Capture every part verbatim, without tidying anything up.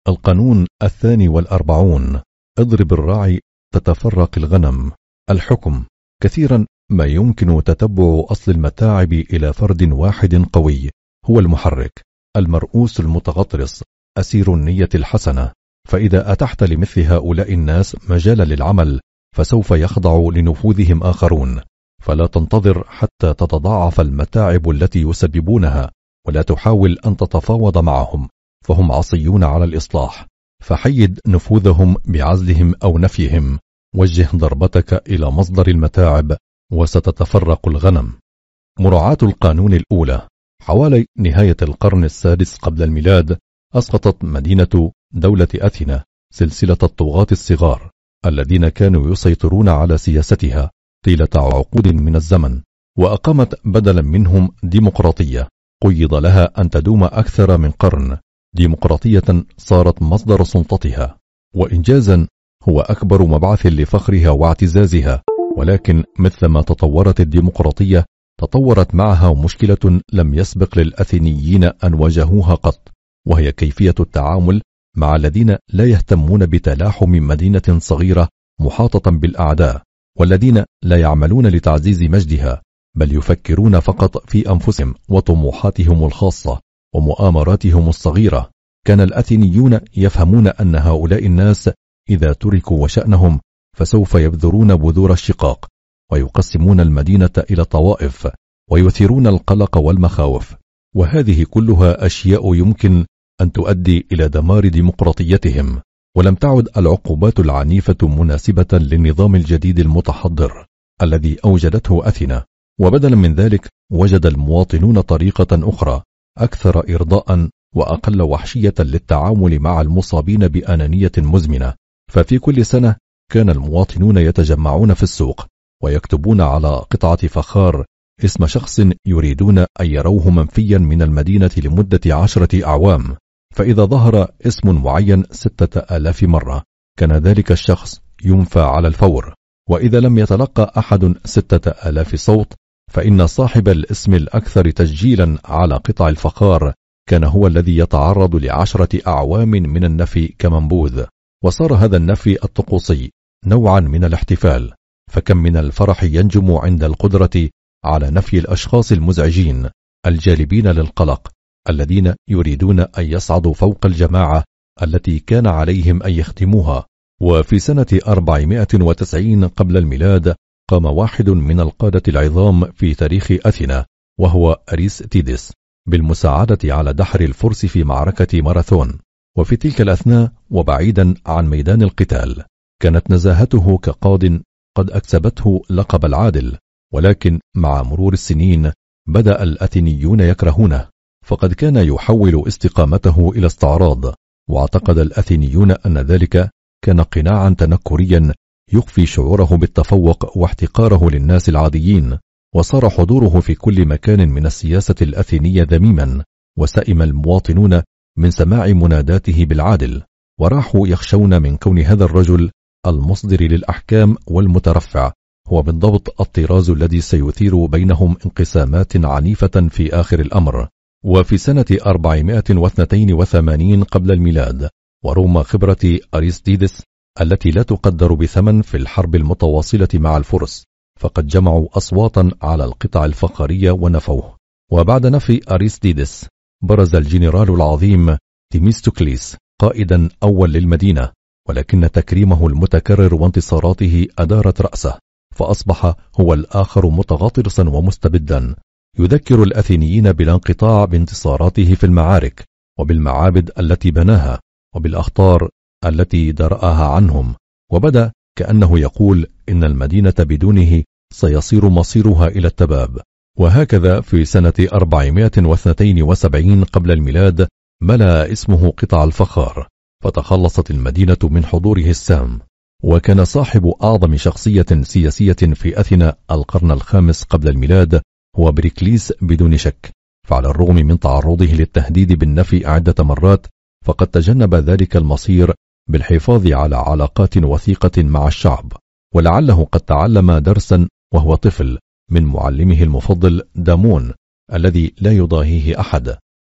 القانون الثاني والأربعون: اضرب الراعي تتفرق الغنم. الحكم: كثيرا ما يمكن تتبع أصل المتاعب إلى فرد واحد قوي هو المحرك، المرؤوس المتغطرس، أسير النية الحسنة. فإذا أتحت لمثل هؤلاء الناس مجالا للعمل فسوف يخضع لنفوذهم آخرون، فلا تنتظر حتى تتضاعف المتاعب التي يسببونها، ولا تحاول أن تتفاوض معهم، فهم عصيون على الإصلاح. فحيد نفوذهم بعزلهم أو نفيهم، وجه ضربتك إلى مصدر المتاعب وستتفرق الغنم. مراعاة القانون الأولى: حوالي نهاية القرن السادس قبل الميلاد أسقطت مدينة دولة أثينا سلسلة الطغاة الصغار الذين كانوا يسيطرون على سياستها طيلة عقود من الزمن، وأقامت بدلا منهم ديمقراطية قيض لها أن تدوم أكثر من قرن، ديمقراطية صارت مصدر سلطتها وإنجازا هو أكبر مبعث لفخرها واعتزازها. ولكن مثلما تطورت الديمقراطية تطورت معها مشكلة لم يسبق للأثينيين أن واجهوها قط، وهي كيفية التعامل مع الذين لا يهتمون بتلاحم مدينة صغيرة محاطة بالأعداء، والذين لا يعملون لتعزيز مجدها، بل يفكرون فقط في أنفسهم وطموحاتهم الخاصة ومؤامراتهم الصغيرة. كان الأثينيون يفهمون أن هؤلاء الناس إذا تركوا وشأنهم فسوف يبذرون بذور الشقاق، ويقسمون المدينة إلى طوائف، ويثيرون القلق والمخاوف، وهذه كلها أشياء يمكن أن تؤدي إلى دمار ديمقراطيتهم. ولم تعد العقوبات العنيفة مناسبة للنظام الجديد المتحضر الذي أوجدته أثينا، وبدلا من ذلك وجد المواطنون طريقة أخرى أكثر إرضاء وأقل وحشية للتعامل مع المصابين بأنانية مزمنة. ففي كل سنة كان المواطنون يتجمعون في السوق ويكتبون على قطعة فخار اسم شخص يريدون أن يروه منفيا من المدينة لمدة عشرة أعوام، فإذا ظهر اسم معين ستة آلاف مرة كان ذلك الشخص ينفى على الفور، وإذا لم يتلقى أحد ستة آلاف صوت فإن صاحب الاسم الأكثر تسجيلا على قطع الفخار كان هو الذي يتعرض لعشرة أعوام من النفي كمنبوذ. وصار هذا النفي الطقوسي نوعا من الاحتفال، فكم من الفرح ينجم عند القدرة على نفي الأشخاص المزعجين الجالبين للقلق الذين يريدون أن يصعدوا فوق الجماعة التي كان عليهم أن يخدموها. وفي سنة أربعمائة وتسعين قبل الميلاد قام واحد من القادة العظام في تاريخ أثينا وهو أريستيدس بالمساعدة على دحر الفرس في معركة ماراثون. وفي تلك الأثناء وبعيدا عن ميدان القتال كانت نزاهته كقاض قد أكسبته لقب العادل، ولكن مع مرور السنين بدأ الأثينيون يكرهونه، فقد كان يحول استقامته إلى استعراض، واعتقد الأثينيون أن ذلك كان قناعا تنكريا يخفي شعوره بالتفوق واحتقاره للناس العاديين. وصار حضوره في كل مكان من السياسة الأثينية ذميما، وسئم المواطنون من سماع مناداته بالعادل، وراحوا يخشون من كون هذا الرجل المصدر للأحكام والمترفع هو بالضبط الطراز الذي سيثير بينهم انقسامات عنيفة في آخر الأمر. وفي سنة أربعمائة واثنين وثمانين قبل الميلاد ورغم خبرة أريستيدس التي لا تقدر بثمن في الحرب المتواصلة مع الفرس، فقد جمعوا أصواتا على القطع الفخارية ونفوه. وبعد نفي أريستيدس برز الجنرال العظيم تيميستوكليس قائدا أول للمدينة، ولكن تكريمه المتكرر وانتصاراته أدارت رأسه، فأصبح هو الآخر متغطرسا ومستبدا يذكر الأثينيين بلا انقطاع بانتصاراته في المعارك وبالمعابد التي بناها وبالأخطار التي درأها عنهم، وبدأ كأنه يقول إن المدينة بدونه سيصير مصيرها إلى التباب. وهكذا في سنة أربعمائة واثنين وسبعين قبل الميلاد ملأ اسمه قطع الفخار، فتخلصت المدينة من حضوره السام. وكان صاحب أعظم شخصية سياسية في أثينا القرن الخامس قبل الميلاد هو بريكليس بدون شك، فعلى الرغم من تعرضه للتهديد بالنفي عدة مرات فقد تجنب ذلك المصير بالحفاظ على علاقات وثيقة مع الشعب، ولعله قد تعلم درسا وهو طفل من معلمه المفضل دامون الذي لا يضاهيه أحد،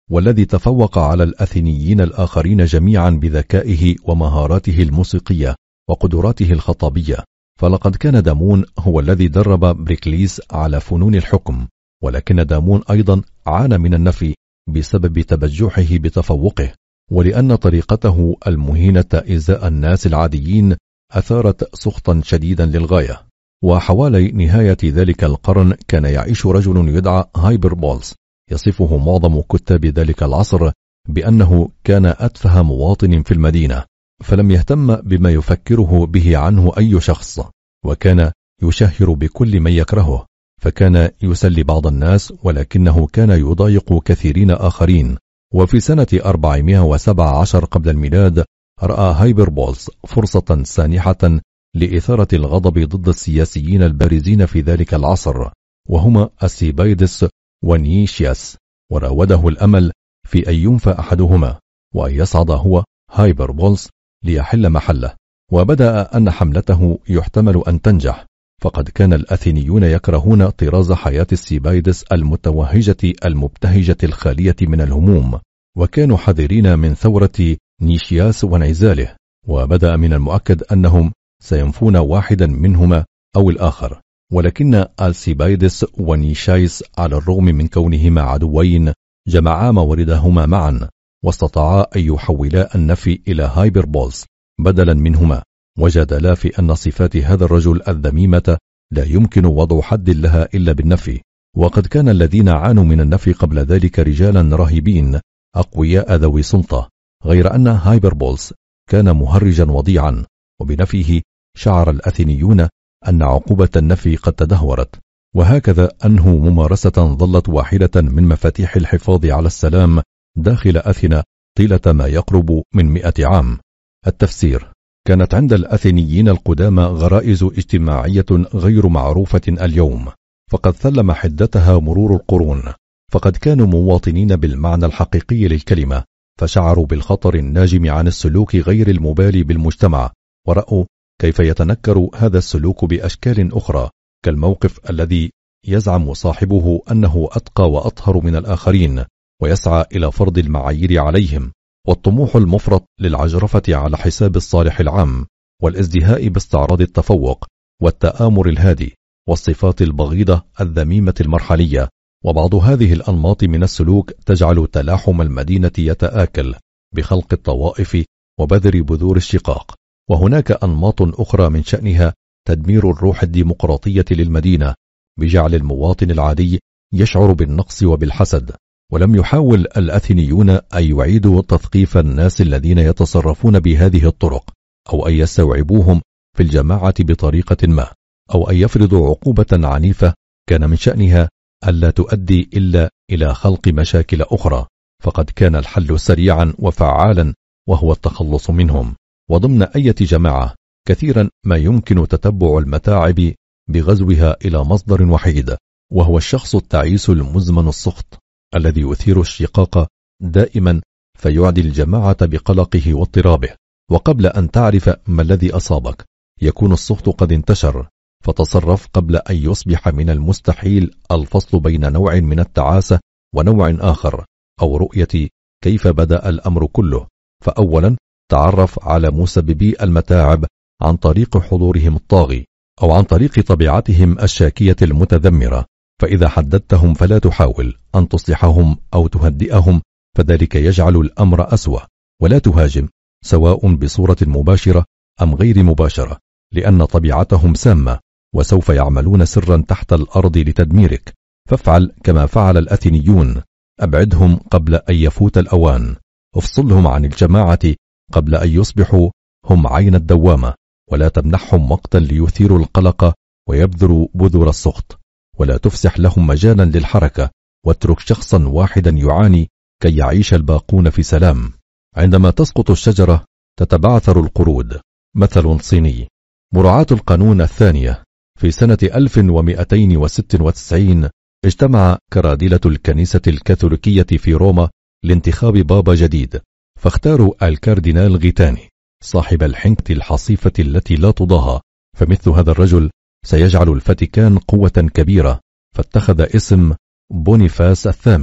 والذي تفوق على الأثينيين الآخرين جميعا بذكائه ومهاراته الموسيقية وقدراته الخطابية، فلقد كان دامون هو الذي درب بريكليس على فنون الحكم، ولكن دامون أيضا عانى من النفي بسبب تبجحه بتفوقه، ولأن طريقته المهينة إزاء الناس العاديين أثارت سخطا شديدا للغاية. وحوالي نهاية ذلك القرن كان يعيش رجل يدعى هايبربولس، يصفه معظم كتاب ذلك العصر بأنه كان أتفه مواطن في المدينة، فلم يهتم بما يفكره به عنه أي شخص، وكان يشهر بكل من يكرهه، فكان يسلي بعض الناس ولكنه كان يضايق كثيرين آخرين. وفي سنة أربعمائة وسبعة عشر قبل الميلاد رأى هايبربولس فرصة سانحة لإثارة الغضب ضد السياسيين البارزين في ذلك العصر، وهما السيبايدس ونيشياس، وراوده الأمل في أن ينفى أحدهما وأن يصعد هو هايبربولس ليحل محله. وبدأ أن حملته يحتمل أن تنجح، فقد كان الأثينيون يكرهون طراز حياة السيبايدس المتوهجة المبتهجة الخالية من الهموم، وكانوا حذرين من ثورة نيشياس وانعزاله، وبدأ من المؤكد أنهم سينفون واحدا منهما أو الآخر. ولكن السيبايدس ونيشايس على الرغم من كونهما عدوين جمعا مواردهما معا، واستطاعا أن يحولا النفي إلى هايبربولس بدلا منهما، وجادلا في أن صفات هذا الرجل الذميمة لا يمكن وضع حد لها إلا بالنفي. وقد كان الذين عانوا من النفي قبل ذلك رجالا رهيبين أقوياء ذوي سلطة، غير أن هايبربولس كان مهرجا وضيعا، وبنفيه شعر الأثينيون أن عقوبة النفي قد تدهورت. وهكذا أنه ممارسة ظلت واحدة من مفاتيح الحفاظ على السلام داخل أثينا طيلة ما يقرب من مئة عام. التفسير: كانت عند الأثينيين القدامى غرائز اجتماعية غير معروفة اليوم، فقد ثلم حدتها مرور القرون، فقد كانوا مواطنين بالمعنى الحقيقي للكلمة، فشعروا بالخطر الناجم عن السلوك غير المبالي بالمجتمع، ورأوا كيف يتنكر هذا السلوك بأشكال أخرى، كالموقف الذي يزعم صاحبه أنه أتقى وأطهر من الآخرين ويسعى إلى فرض المعايير عليهم، والطموح المفرط للعجرفة على حساب الصالح العام، والازدهاء باستعراض التفوق، والتآمر الهادي، والصفات البغيضة الذميمة المرحلية. وبعض هذه الأنماط من السلوك تجعل تلاحم المدينة يتآكل بخلق الطوائف وبذر بذور الشقاق. وهناك أنماط أخرى من شأنها تدمير الروح الديمقراطية للمدينة بجعل المواطن العادي يشعر بالنقص وبالحسد. ولم يحاول الأثينيون أن يعيدوا تثقيف الناس الذين يتصرفون بهذه الطرق، أو أن يستوعبوهم في الجماعة بطريقة ما، أو أن يفرضوا عقوبة عنيفة كان من شأنها ألا تؤدي إلا إلى خلق مشاكل أخرى، فقد كان الحل سريعا وفعالا وهو التخلص منهم. وضمن أي جماعة كثيرا ما يمكن تتبع المتاعب بغزوها إلى مصدر وحيد، وهو الشخص التعيس المزمن السخط الذي يثير الشقاق دائما فيعدي الجماعة بقلقه واضطرابه. وقبل أن تعرف ما الذي أصابك يكون السخط قد انتشر، فتصرف قبل أن يصبح من المستحيل الفصل بين نوع من التعاسة ونوع آخر، أو رؤية كيف بدأ الأمر كله. فأولا تعرف على مسببي المتاعب عن طريق حضورهم الطاغي، أو عن طريق طبيعتهم الشاكية المتذمرة، فإذا حددتهم فلا تحاول أن تصلحهم أو تهدئهم، فذلك يجعل الأمر أسوأ. ولا تهاجم سواء بصورة مباشرة أم غير مباشرة، لأن طبيعتهم سامة وسوف يعملون سرا تحت الأرض لتدميرك. فافعل كما فعل الأثينيون، أبعدهم قبل أن يفوت الأوان، افصلهم عن الجماعة قبل أن يصبحوا هم عين الدوامة، ولا تمنحهم وقتا ليثيروا القلق ويبذروا بذور السخط، ولا تفسح لهم مجالا للحركة، واترك شخصا واحدا يعاني كي يعيش الباقون في سلام. عندما تسقط الشجرة تتبعثر القرود، مثل صيني. مراعاة القانون الثانية. في سنة ألف ومئتين وستة وتسعين اجتمع كرادلة الكنيسة الكاثوليكية في روما لانتخاب بابا جديد، فاختاروا الكاردينال غيتاني صاحب الحنكة الحصيفة التي لا تضاهى، فمثل هذا الرجل سيجعل الفاتيكان قوة كبيرة، فاتخذ اسم بونيفاس الثامن.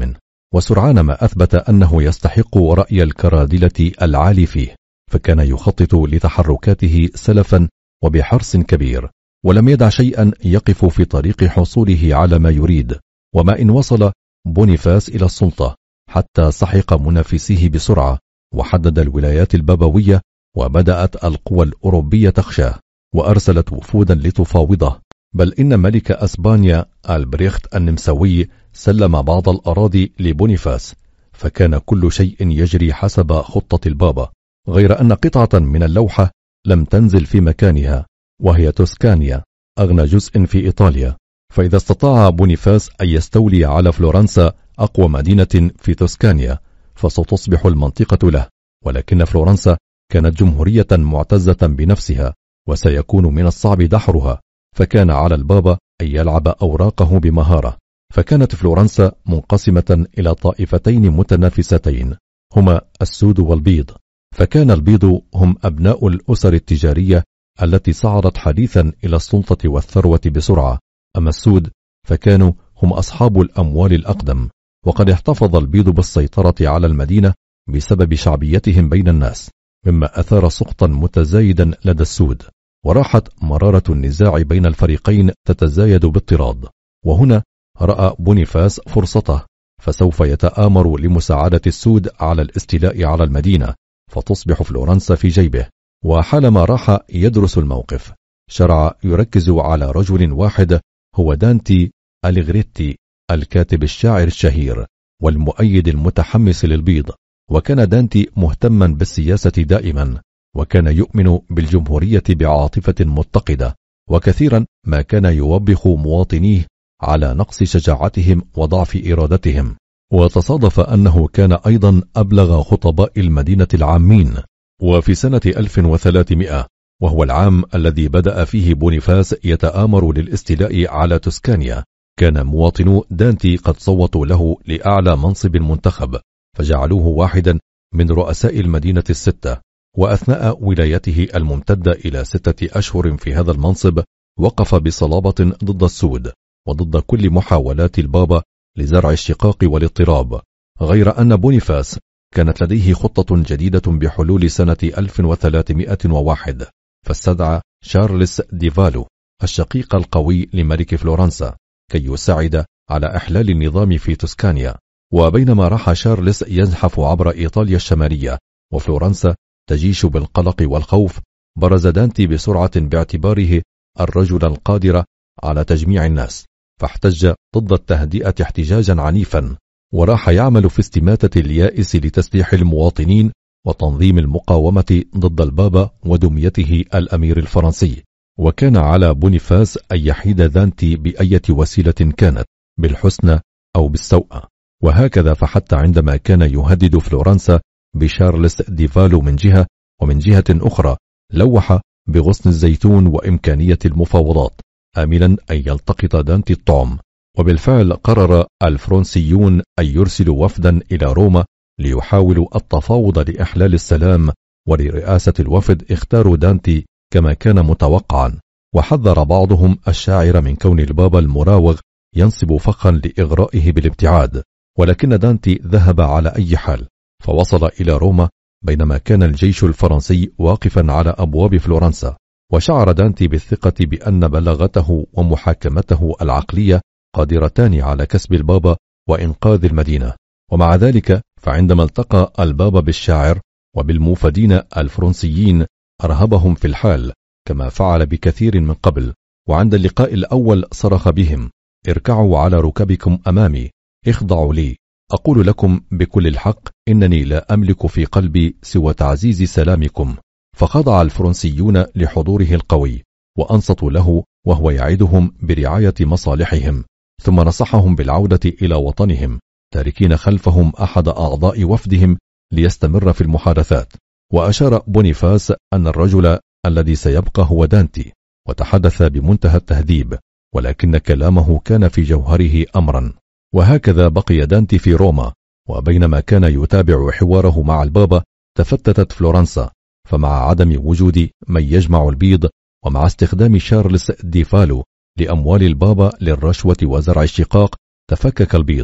وسرعان ما أثبت أنه يستحق رأي الكرادلة العالي فيه، فكان يخطط لتحركاته سلفا وبحرص كبير، ولم يدع شيئا يقف في طريق حصوله على ما يريد. وما إن وصل بونيفاس إلى السلطة حتى سحق منافسيه بسرعة، وحدد الولايات البابوية، وبدأت القوى الأوروبية تخشاه وأرسلت وفودا لتفاوضه، بل إن ملك أسبانيا البريخت النمساوي سلم بعض الأراضي لبونيفاس، فكان كل شيء يجري حسب خطة البابا، غير أن قطعة من اللوحة لم تنزل في مكانها، وهي توسكانيا أغنى جزء في إيطاليا. فإذا استطاع بونيفاس أن يستولي على فلورنسا أقوى مدينة في توسكانيا فستصبح المنطقة له، ولكن فلورنسا كانت جمهورية معتزة بنفسها وسيكون من الصعب دحرها، فكان على البابا أن يلعب أوراقه بمهارة. فكانت فلورنسا منقسمة إلى طائفتين متنافستين هما السود والبيض، فكان البيض هم أبناء الأسر التجارية التي صعدت حديثا إلى السلطة والثروة بسرعة، أما السود فكانوا هم أصحاب الأموال الأقدم. وقد احتفظ البيض بالسيطرة على المدينة بسبب شعبيتهم بين الناس، مما أثار سقطا متزايدا لدى السود، وراحت مرارة النزاع بين الفريقين تتزايد باضطراد. وهنا رأى بونيفاس فرصته، فسوف يتآمر لمساعدة السود على الاستيلاء على المدينة، فتصبح فلورنسا في جيبه. وحالما راح يدرس الموقف شرع يركز على رجل واحد هو دانتي أليغريتي، الكاتب الشاعر الشهير والمؤيد المتحمس للبيض. وكان دانتي مهتما بالسياسة دائما، وكان يؤمن بالجمهورية بعاطفة متقدة، وكثيرا ما كان يوبخ مواطنيه على نقص شجاعتهم وضعف إرادتهم. وتصادف أنه كان أيضا أبلغ خطباء المدينة العامين. وفي سنة ألف وثلاثمائة، وهو العام الذي بدأ فيه بونيفاس يتآمر للاستيلاء على توسكانيا، كان مواطنو دانتي قد صوتوا له لأعلى منصب منتخب، فجعلوه واحدا من رؤساء المدينة الستة. وأثناء ولايته الممتدة إلى ستة أشهر في هذا المنصب وقف بصلابة ضد السود وضد كل محاولات البابا لزرع الشقاق والاضطراب، غير أن بونيفاس كانت لديه خطة جديدة بحلول سنة ألف وثلاثمائة وواحد، فاستدعى شارلس ديفالو الشقيق القوي لملك فلورنسا كي يساعد على إحلال النظام في توسكانيا. وبينما راح شارلس يزحف عبر إيطاليا الشمالية وفلورنسا تجيش بالقلق والخوف، برز دانتي بسرعة باعتباره الرجل القادر على تجميع الناس، فاحتج ضد التهدئة احتجاجا عنيفا، وراح يعمل في استماتة اليائس لتسليح المواطنين وتنظيم المقاومة ضد البابا ودميته الأمير الفرنسي. وكان على بونيفاس أن يحيد دانتي بأية وسيلة كانت، بالحسنى أو بالسوء. وهكذا فحتى عندما كان يهدد فلورنسا بشارلس ديفالو من جهة، ومن جهة أخرى لوح بغصن الزيتون وإمكانية المفاوضات، آملا أن يلتقط دانتي الطعم. وبالفعل قرر الفرنسيون أن يرسلوا وفدا إلى روما ليحاولوا التفاوض لإحلال السلام، ولرئاسة الوفد اختاروا دانتي كما كان متوقعا. وحذر بعضهم الشاعر من كون البابا المراوغ ينصب فخا لإغرائه بالابتعاد، ولكن دانتي ذهب على أي حال، فوصل إلى روما بينما كان الجيش الفرنسي واقفا على أبواب فلورنسا. وشعر دانتي بالثقة بأن بلاغته ومحاكمته العقلية قادرتان على كسب البابا وإنقاذ المدينة. ومع ذلك فعندما التقى البابا بالشاعر وبالموفدين الفرنسيين أرهبهم في الحال كما فعل بكثير من قبل، وعند اللقاء الأول صرخ بهم: اركعوا على ركبكم أمامي، اخضعوا لي، أقول لكم بكل الحق إنني لا أملك في قلبي سوى تعزيز سلامكم. فخضع الفرنسيون لحضوره القوي وأنصتوا له وهو يعدهم برعاية مصالحهم، ثم نصحهم بالعودة إلى وطنهم، تاركين خلفهم أحد أعضاء وفدهم ليستمر في المحادثات. وأشار بونيفاس أن الرجل الذي سيبقى هو دانتي، وتحدث بمنتهى التهذيب، ولكن كلامه كان في جوهره أمرا. وهكذا بقي دانتي في روما، وبينما كان يتابع حواره مع البابا تفتتت فلورنسا، فمع عدم وجود من يجمع البيض، ومع استخدام شارلس ديفالو لأموال البابا للرشوة وزرع الشقاق، تفكك البيض،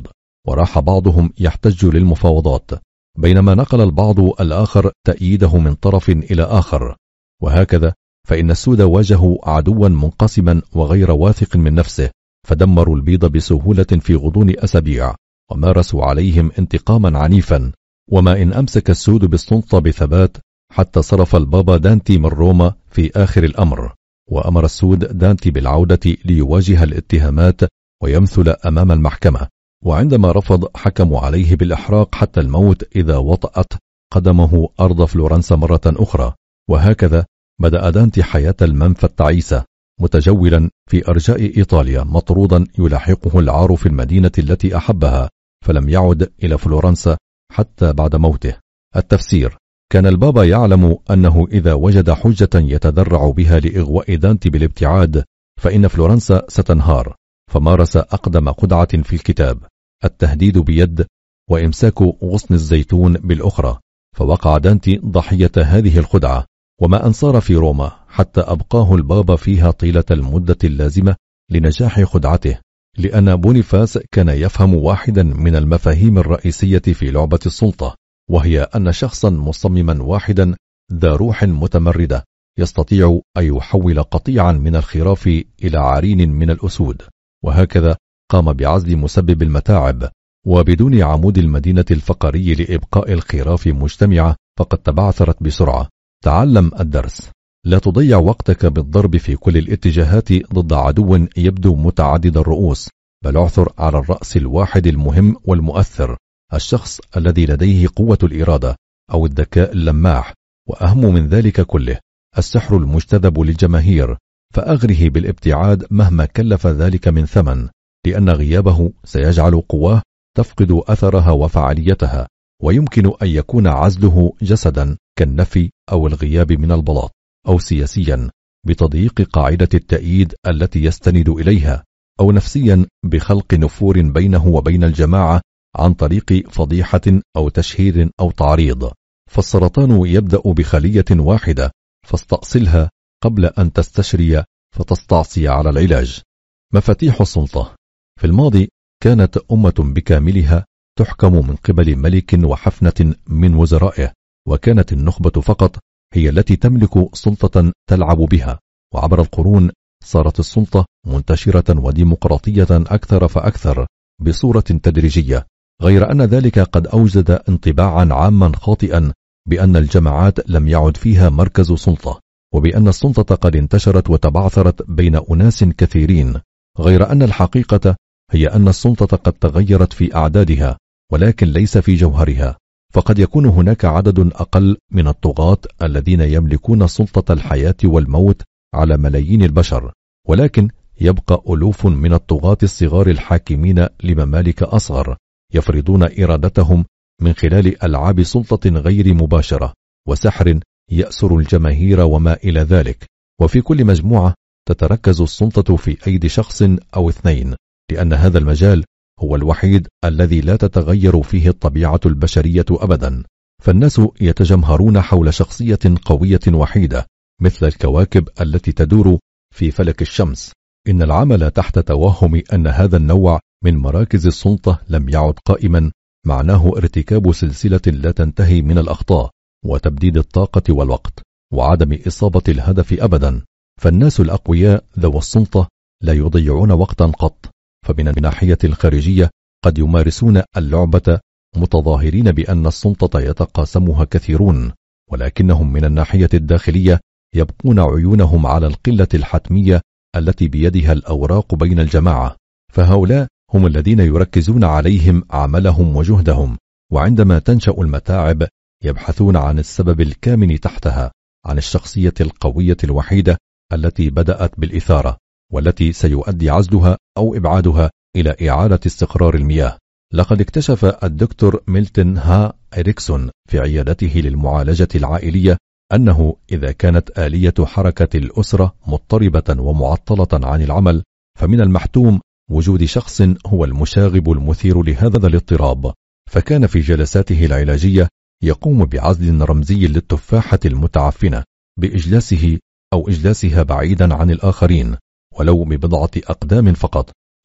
وراح بعضهم يحتج للمفاوضات، بينما نقل البعض الآخر تأييده من طرف إلى آخر. وهكذا فإن السود واجهوا عدوا منقسما وغير واثق من نفسه، فدمروا البيض بسهولة في غضون أسابيع، ومارسوا عليهم انتقاما عنيفا. وما إن أمسك السود بالسلطة بثبات حتى صرف البابا دانتي من روما في آخر الأمر، وأمر السود دانتي بالعودة ليواجه الاتهامات ويمثل أمام المحكمة، وعندما رفض حكموا عليه بالإحراق حتى الموت إذا وطأت قدمه أرض فلورنسا مرة أخرى. وهكذا بدأ دانتي حياة المنفى التعيسة، متجولا في أرجاء إيطاليا، مطرودا يلاحقه العار في المدينة التي أحبها، فلم يعد إلى فلورنسا حتى بعد موته. التفسير: كان البابا يعلم أنه إذا وجد حجة يتذرع بها لإغواء دانتي بالابتعاد فإن فلورنسا ستنهار، فمارس أقدم خدعة في الكتاب، التهديد بيد وإمساك غصن الزيتون بالأخرى، فوقع دانتي ضحية هذه الخدعة، وما أن صار في روما حتى أبقاه البابا فيها طيلة المدة اللازمة لنجاح خدعته، لأن بونيفاس كان يفهم واحدا من المفاهيم الرئيسية في لعبة السلطة، وهي أن شخصا مصمما واحدا ذا روح متمردة يستطيع أن يحول قطيعا من الخراف إلى عرين من الأسود. وهكذا قام بعزل مسبب المتاعب، وبدون عمود المدينة الفقري لإبقاء الخراف مجتمعة فقد تبعثرت بسرعة. تعلم الدرس: لا تضيع وقتك بالضرب في كل الاتجاهات ضد عدو يبدو متعدد الرؤوس، بل اعثر على الرأس الواحد المهم والمؤثر، الشخص الذي لديه قوة الإرادة أو الذكاء اللماح، وأهم من ذلك كله السحر المجتذب للجماهير، فأغره بالابتعاد مهما كلف ذلك من ثمن، لأن غيابه سيجعل قواه تفقد أثرها وفعاليتها، ويمكن أن يكون عزله جسدا كالنفي أو الغياب من البلاط، أو سياسيا بتضييق قاعدة التأييد التي يستند إليها، أو نفسيا بخلق نفور بينه وبين الجماعة عن طريق فضيحة أو تشهير أو تعريض. فالسرطان يبدأ بخلية واحدة، فاستأصلها قبل أن تستشري فتستعصي على العلاج. مفاتيح السلطة: في الماضي كانت أمة بكاملها تحكم من قبل ملك وحفنة من وزرائه، وكانت النخبة فقط هي التي تملك سلطة تلعب بها، وعبر القرون صارت السلطة منتشرة وديمقراطية أكثر فأكثر بصورة تدريجية، غير أن ذلك قد أوجد انطباعا عاما خاطئا بأن الجماعات لم يعد فيها مركز سلطة، وبأن السلطة قد انتشرت وتبعثرت بين أناس كثيرين، غير أن الحقيقة هي أن السلطة قد تغيرت في أعدادها ولكن ليس في جوهرها، فقد يكون هناك عدد أقل من الطغاة الذين يملكون سلطة الحياة والموت على ملايين البشر، ولكن يبقى ألوف من الطغاة الصغار الحاكمين لممالك أصغر يفرضون إرادتهم من خلال ألعاب سلطة غير مباشرة وسحر يأسر الجماهير وما إلى ذلك. وفي كل مجموعة تتركز السلطة في أيدي شخص أو اثنين، لأن هذا المجال هو الوحيد الذي لا تتغير فيه الطبيعة البشرية أبدا، فالناس يتجمهرون حول شخصية قوية وحيدة مثل الكواكب التي تدور في فلك الشمس. إن العمل تحت توهم أن هذا النوع من مراكز السلطة لم يعد قائما معناه ارتكاب سلسلة لا تنتهي من الأخطاء وتبديد الطاقة والوقت وعدم إصابة الهدف أبدا. فالناس الأقوياء ذو السلطة لا يضيعون وقتا قط، فمن الناحية الخارجية قد يمارسون اللعبة متظاهرين بأن السلطة يتقاسمها كثيرون، ولكنهم من الناحية الداخلية يبقون عيونهم على القلة الحتمية التي بيدها الأوراق بين الجماعة، فهؤلاء هم الذين يركزون عليهم عملهم وجهدهم، وعندما تنشأ المتاعب يبحثون عن السبب الكامن تحتها، عن الشخصية القوية الوحيدة التي بدأت بالإثارة والتي سيؤدي عزلها أو إبعادها إلى إعادة استقرار المياه. لقد اكتشف الدكتور ميلتون ها إريكسون في عيادته للمعالجة العائلية أنه إذا كانت آلية حركة الأسرة مضطربة ومعطلة عن العمل، فمن المحتوم وجود شخص هو المشاغب المثير لهذا الاضطراب. فكان في جلساته العلاجية يقوم بعزل رمزي للتفاحة المتعفنة بإجلاسه أو إجلاسها بعيدا عن الآخرين ولو ببضعة أقدام فقط،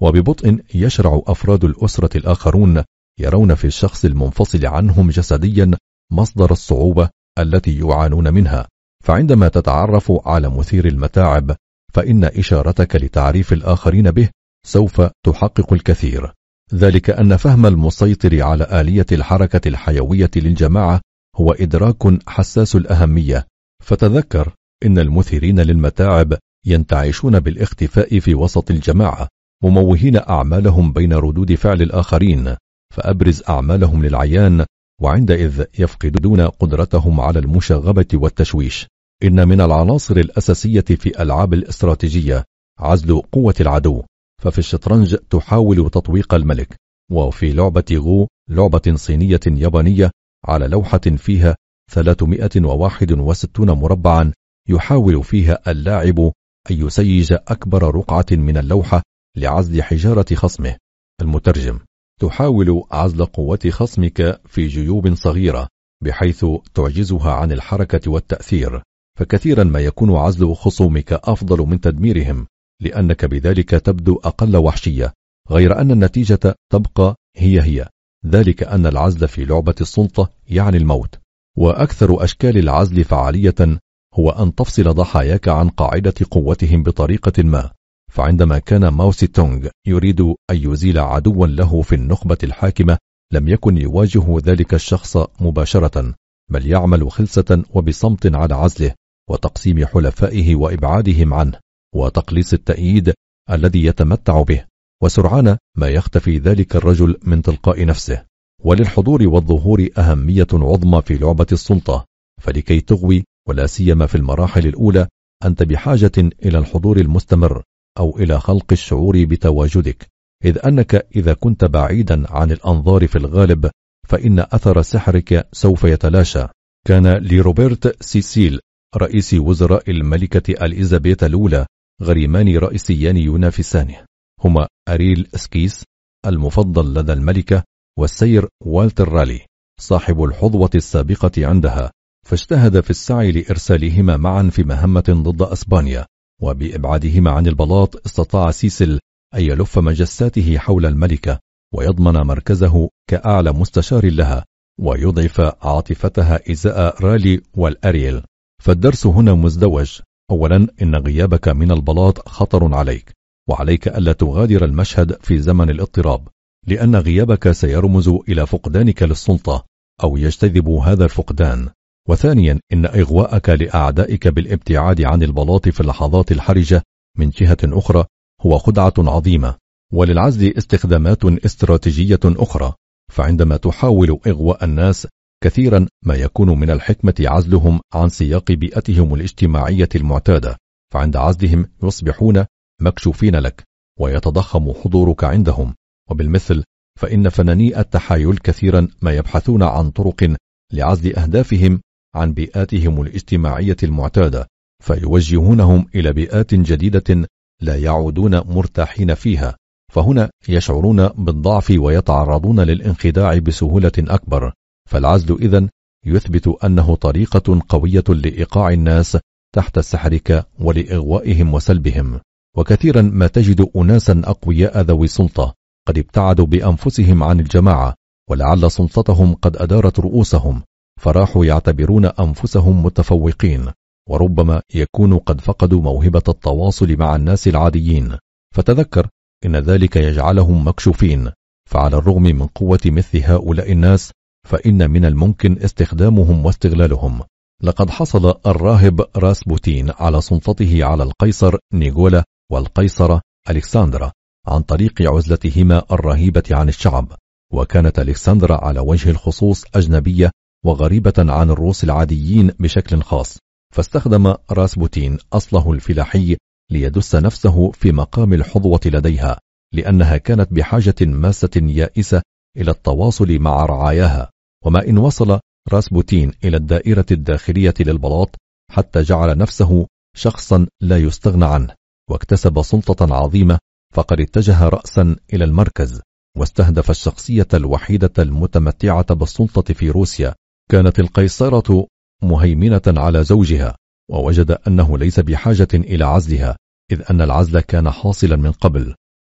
وببطء يشرع أفراد الأسرة الآخرون يرون في الشخص المنفصل عنهم جسديا مصدر الصعوبة التي يعانون منها. فعندما تتعرف على مثير المتاعب فإن إشارتك لتعريف الآخرين به سوف تحقق الكثير، ذلك أن فهم المسيطر على آلية الحركة الحيوية للجماعة هو إدراك حساس الأهمية. فتذكر إن المثيرين للمتاعب ينتعشون بالاختفاء في وسط الجماعة، مموهين أعمالهم بين ردود فعل الآخرين، فأبرز أعمالهم للعيان، وعندئذ يفقدون قدرتهم على المشاغبة والتشويش. إن من العناصر الأساسية في ألعاب الاستراتيجية عزل قوة العدو، ففي الشطرنج تحاول تطويق الملك، وفي لعبة غو لعبة صينية يابانية على لوحة فيها ثلاثمائة وواحد وستون مربعا يحاول فيها اللاعب أن يسيج أكبر رقعة من اللوحة لعزل حجارة خصمه. المترجم: تحاول عزل قوة خصمك في جيوب صغيرة بحيث تعجزها عن الحركة والتأثير، فكثيرا ما يكون عزل خصومك أفضل من تدميرهم، لأنك بذلك تبدو أقل وحشية، غير أن النتيجة تبقى هي هي، ذلك أن العزل في لعبة السلطة يعني الموت. وأكثر أشكال العزل فعالية هو أن تفصل ضحاياك عن قاعدة قوتهم بطريقة ما. فعندما كان ماو سي تونغ يريد أن يزيل عدوا له في النخبة الحاكمة لم يكن يواجه ذلك الشخص مباشرة، بل يعمل خلسة وبصمت على عزله وتقسيم حلفائه وإبعادهم عنه وتقليص التأييد الذي يتمتع به، وسرعان ما يختفي ذلك الرجل من تلقاء نفسه. وللحضور والظهور أهمية عظمى في لعبة السلطة، فلكي تغوي ولا سيما في المراحل الأولى أنت بحاجة إلى الحضور المستمر أو إلى خلق الشعور بتواجدك، إذ أنك إذا كنت بعيدا عن الأنظار في الغالب فإن أثر سحرك سوف يتلاشى. كان لروبرت سيسيل رئيس وزراء الملكة إليزابيث الأولى غريمان رئيسيان ينافسانه، هما أريل سكيس المفضل لدى الملكة والسير والتر رالي صاحب الحظوة السابقة عندها، فاجتهد في السعي لإرسالهما معا في مهمة ضد أسبانيا، وبإبعادهما عن البلاط استطاع سيسل أن يلف مجساته حول الملكة ويضمن مركزه كأعلى مستشار لها ويضعف عاطفتها إزاء رالي والأريل. فالدرس هنا مزدوج. أولا، إن غيابك من البلاط خطر عليك، وعليك ألا تغادر المشهد في زمن الاضطراب، لأن غيابك سيرمز إلى فقدانك للسلطة أو يجتذب هذا الفقدان. وثانيا، إن إغواءك لأعدائك بالابتعاد عن البلاط في اللحظات الحرجة من جهة أخرى هو خدعة عظيمة. وللعزل استخدامات استراتيجية أخرى، فعندما تحاول إغواء الناس كثيرا ما يكون من الحكمة عزلهم عن سياق بيئتهم الاجتماعية المعتادة، فعند عزلهم يصبحون مكشوفين لك ويتضخم حضورك عندهم. وبالمثل فإن فناني التحايل كثيرا ما يبحثون عن طرق لعزل أهدافهم عن بيئاتهم الاجتماعية المعتادة، فيوجهونهم إلى بيئات جديدة لا يعودون مرتاحين فيها، فهنا يشعرون بالضعف ويتعرضون للانخداع بسهولة أكبر. فالعزل إذن يثبت أنه طريقة قوية لإيقاع الناس تحت سحرك ولإغوائهم وسلبهم. وكثيرا ما تجد أناسا أقوياء ذوي سلطة قد ابتعدوا بأنفسهم عن الجماعة، ولعل سلطتهم قد أدارت رؤوسهم، فراحوا يعتبرون أنفسهم متفوقين، وربما يكونوا قد فقدوا موهبة التواصل مع الناس العاديين. فتذكر إن ذلك يجعلهم مكشوفين. فعلى الرغم من قوة مثل هؤلاء الناس فإن من الممكن استخدامهم واستغلالهم. لقد حصل الراهب راسبوتين على سلطته على القيصر نيغولا والقيصرة ألكسندرا عن طريق عزلتهما الرهيبة عن الشعب، وكانت ألكسندرا على وجه الخصوص أجنبية وغريبة عن الروس العاديين بشكل خاص، فاستخدم راسبوتين أصله الفلاحي ليدس نفسه في مقام الحظوة لديها، لأنها كانت بحاجة ماسة يائسة إلى التواصل مع رعاياها. وما إن وصل راسبوتين إلى الدائرة الداخلية للبلاط حتى جعل نفسه شخصا لا يستغنى عنه واكتسب سلطة عظيمة، فقد اتجه رأسا إلى المركز واستهدف الشخصية الوحيدة المتمتعة بالسلطة في روسيا. كانت القيصرة مهيمنة على زوجها، ووجد أنه ليس بحاجة إلى عزلها، إذ أن العزل كان حاصلا من قبل،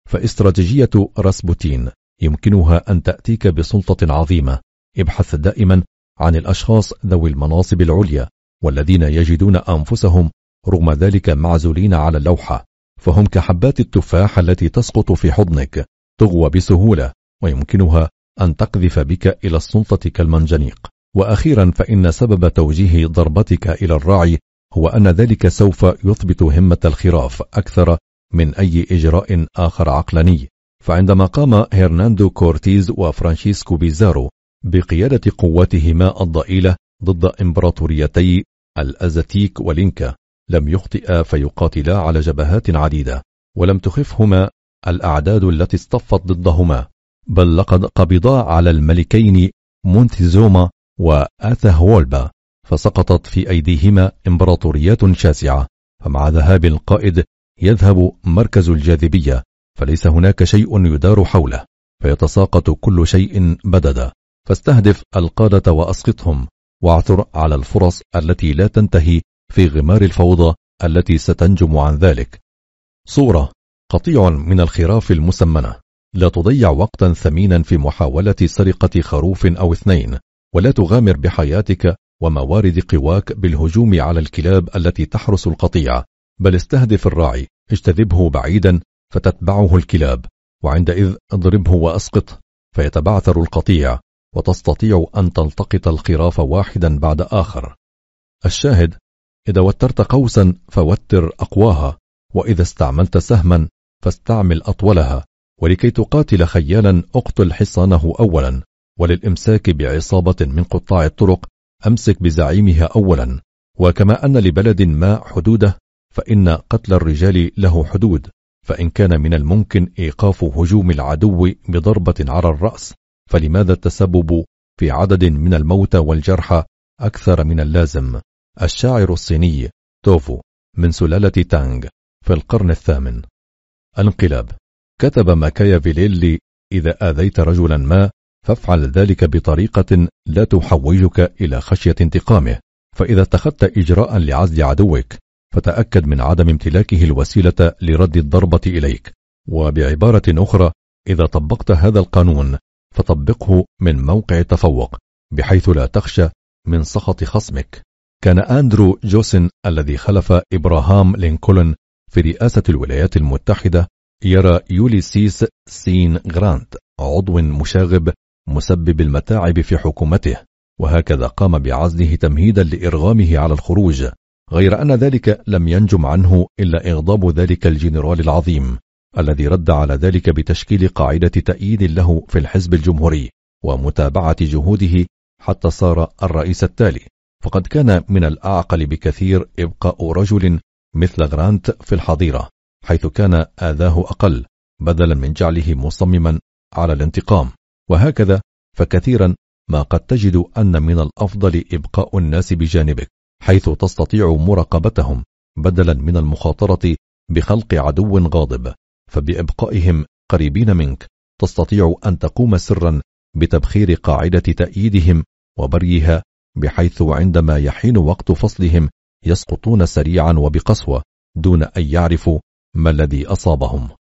فاستراتيجية راسبوتين يمكنها أن تأتيك بسلطة عظيمة. ابحث دائما عن الأشخاص ذوي المناصب العليا والذين يجدون أنفسهم رغم ذلك معزولين على اللوحة، فهم كحبات التفاح التي تسقط في حضنك، تغوى بسهولة ويمكنها أن تقذف بك إلى السلطة كالمنجنيق. وأخيرا، فإن سبب توجيه ضربتك إلى الراعي هو أن ذلك سوف يثبت همة الخراف أكثر من أي إجراء آخر عقلاني. فعندما قام هرناندو كورتيز وفرانشيسكو بيزارو بقيادة قواتهما الضئيلة ضد إمبراطوريتي الأزتيك والإنكا، لم يخطئا فيقاتلا على جبهات عديدة، ولم تخفهما الأعداد التي اصطفت ضدهما، بل لقد قبضا على الملكين مونتيزوما وآتاهولبا، فسقطت في أيديهما إمبراطوريات شاسعة. فمع ذهاب القائد يذهب مركز الجاذبية، فليس هناك شيء يدار حوله، فيتساقط كل شيء بددا. فاستهدف القادة وأسقطهم، واعثر على الفرص التي لا تنتهي في غمار الفوضى التي ستنجم عن ذلك. صورة: قطيع من الخراف المسمنة. لا تضيع وقتا ثمينا في محاولة سرقة خروف أو اثنين، ولا تغامر بحياتك وموارد قواك بالهجوم على الكلاب التي تحرس القطيع، بل استهدف الراعي، اجتذبه بعيدا فتتبعه الكلاب، وعندئذ اضربه وأسقطه فيتبعثر القطيع، وتستطيع أن تلتقط الخراف واحدا بعد آخر. الشاهد: إذا وترت قوسا فوتر أقواها، وإذا استعملت سهما فاستعمل أطولها، ولكي تقاتل خيالا اقتل حصانه أولا، وللإمساك بعصابة من قطاع الطرق أمسك بزعيمها أولا. وكما أن لبلد ما حدوده، فإن قتل الرجال له حدود، فإن كان من الممكن إيقاف هجوم العدو بضربة على الرأس، فلماذا التسبب في عدد من الموتى والجرحى أكثر من اللازم؟ الشاعر الصيني توفو من سلالة تانغ في القرن الثامن. الانقلاب. كتب ماكيافيلي: إذا آذيت رجلا ما فافعل ذلك بطريقة لا تحوجك إلى خشية انتقامه، فإذا اتخذت إجراء لعزل عدوك فتأكد من عدم امتلاكه الوسيلة لرد الضربة إليك. وبعبارة أخرى، إذا طبقت هذا القانون فطبقه من موقع تفوق، بحيث لا تخشى من سخط خصمك. كان أندرو جوسن الذي خلف إبراهام لينكولن في رئاسة الولايات المتحدة يرى يوليسيس سين غرانت عضو مشاغب مسبب المتاعب في حكومته، وهكذا قام بعزله تمهيدا لإرغامه على الخروج، غير أن ذلك لم ينجم عنه إلا إغضاب ذلك الجنرال العظيم الذي رد على ذلك بتشكيل قاعدة تأييد له في الحزب الجمهوري ومتابعة جهوده حتى صار الرئيس التالي. فقد كان من الأعقل بكثير إبقاء رجل مثل غرانت في الحظيرة، حيث كان آذاه أقل، بدلا من جعله مصمما على الانتقام. وهكذا فكثيرا ما قد تجد أن من الأفضل إبقاء الناس بجانبك، حيث تستطيع مراقبتهم بدلا من المخاطرة بخلق عدو غاضب، فبإبقائهم قريبين منك تستطيع أن تقوم سرا بتبخير قاعدة تأييدهم وبريها، بحيث عندما يحين وقت فصلهم يسقطون سريعا وبقسوة دون أن يعرفوا ما الذي أصابهم.